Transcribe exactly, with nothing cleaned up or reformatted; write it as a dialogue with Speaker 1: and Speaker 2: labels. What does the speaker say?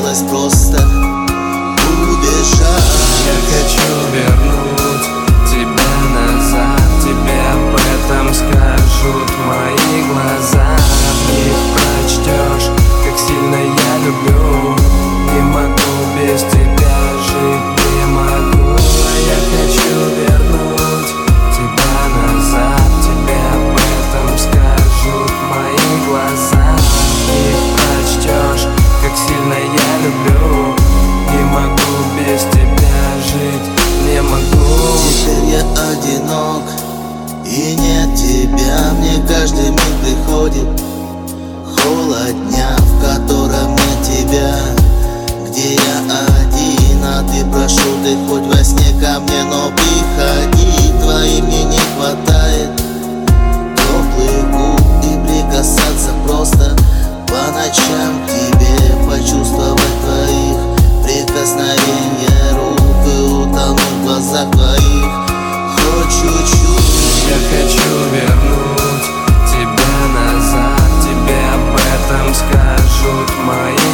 Speaker 1: хотелось просто убежать.
Speaker 2: Я хочу вернуть тебя назад, тебе об этом скажут мои глаза. В них прочтешь, как сильно я люблю. Не могу без тебя жить, не могу. Я хочу вернуть тебя назад, тебе об этом скажут мои глаза. В них прочтешь, как сильно я люблю. Не могу без тебя жить, не могу.
Speaker 1: Теперь я одинок, и нет тебя. Мне каждый миг приходит холод дня, в котором нет тебя. Где я один, а ты, прошу, ты хоть во сне ко мне, но приходи. Твоей мне не хватает теплых губ и прикасаться просто по ночам к тебе, почувствовать твоих прикосновения рук и утонуть в глазах твоих хоть чуть-чуть.
Speaker 2: Я хочу вернуть тебя назад, тебе об этом скажут мои